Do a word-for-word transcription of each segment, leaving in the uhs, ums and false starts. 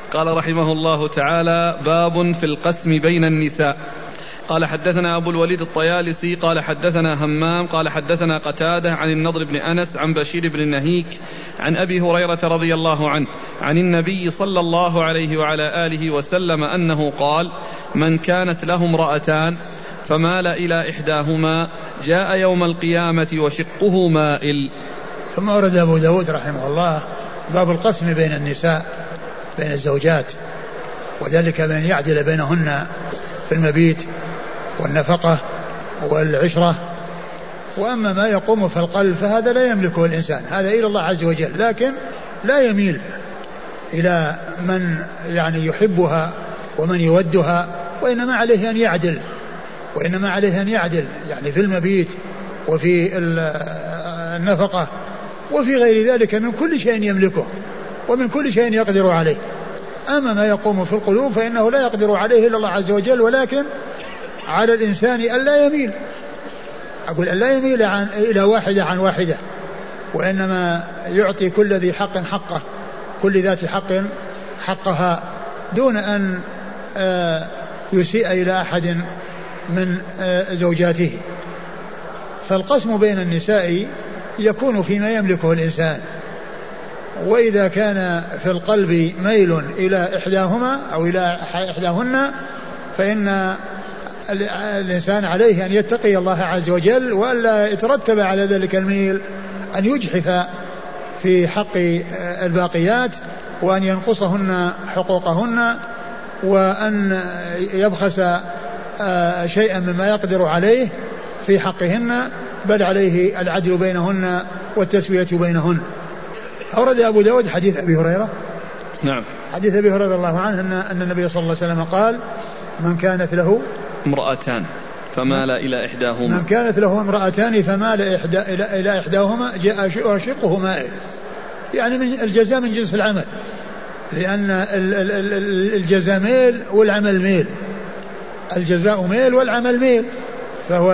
قال رحمه الله تعالى: باب في القسم بين النساء. قال حدثنا أبو الوليد الطيالسي قال حدثنا همام قال حدثنا قتادة عن النضر بن أنس عن بشير بن النهيك عن أبي هريرة رضي الله عنه عن النبي صلى الله عليه وعلى آله وسلم أنه قال: من كانت له امرأتان فمال إلى إحداهما جاء يوم القيامة وشقه مائل. ثم ورد أبو داود رحمه الله باب القسم بين النساء بين الزوجات، وذلك بأن يعدل بينهن في المبيت والنفقة والعشرة. وأما ما يقوم في القلب فهذا لا يملكه الإنسان، هذا إلى الله عز وجل، لكن لا يميل إلى من يعني يحبها ومن يودها، وإنما عليه أن يعدل وإنما عليه أن يعدل يعني في المبيت وفي النفقة وفي غير ذلك من كل شيء يملكه ومن كل شيء يقدر عليه. أما ما يقوم في القلوب فإنه لا يقدر عليه إلا الله عز وجل، ولكن على الإنسان ألا يميل أقول ألا يميل عن إلى واحدة عن واحدة، وإنما يعطي كل ذي حق حقه، كل ذات حق حقها، دون أن يسيء إلى أحد من زوجاته. فالقسم بين النساء يكون فيما يملكه الإنسان، وإذا كان في القلب ميل إلى إحداهما أو إلى إحداهن فإن الإنسان عليه أن يتقي الله عز وجل، وألا يترتب على ذلك الميل أن يجحف في حق الباقيات، وأن ينقصهن حقوقهن، وأن يبخس شيئا مما يقدر عليه في حقهن، بل عليه العدل بينهن والتسوية بينهن. أورد أبو داود حديث أبي هريرة. نعم. حديث أبي هريرة رضي الله عنه أن, أن النبي صلى الله عليه وسلم قال: من كانت له امرأتان فمال إلى إحداهما من كانت له امرأتان فمال إحدى إلى, إلى إحداهما جاء شقه مائل، يعني من الجزاء من جنس العمل، لأن الجزاء ميل والعمل ميل، الجزاء ميل والعمل ميل، فهو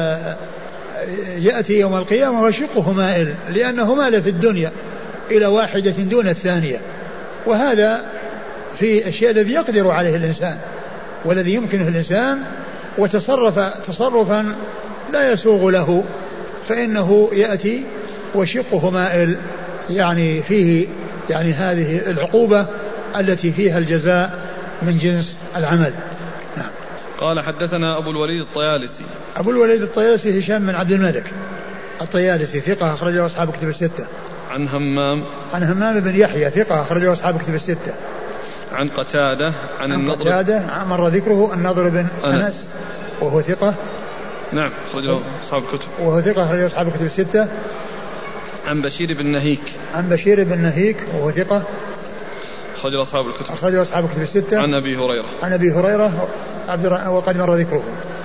يأتي يوم القيامة وشقه مائل، لأنه مال في الدنيا إلى واحدة دون الثانية، وهذا في الشيء الذي يقدر عليه الإنسان والذي يمكنه الإنسان، وتصرف تصرفا لا يسوغ له فإنه يأتي وشقه مائل، يعني فيه يعني هذه العقوبة التي فيها الجزاء من جنس العمل. نعم. قال حدثنا أبو الوليد الطيالسي. أبو الوليد الطيالسي هشام بن عبد الملك الطيالسي ثقة أخرجه أصحاب كتب الستة. عن همام عن همام بن يحيى ثقة أخرجه أصحاب كتب الستة. عن قتادة عن, عن النضر قتادة مر ذكره النضر بن أنس, أنس وهو ثقة. نعم أخرجه أصحاب الكتب وهو ثقة أخرجه أصحاب كتب الستة. عن بشير بن نهيك عن بشير بن نهيك وهو ثقة أخرجه أصحاب الكتب أخرجه أصحاب الكتب الستة. عن أبي هريرة عن أبي هريرة عبد وقد مر ذكره.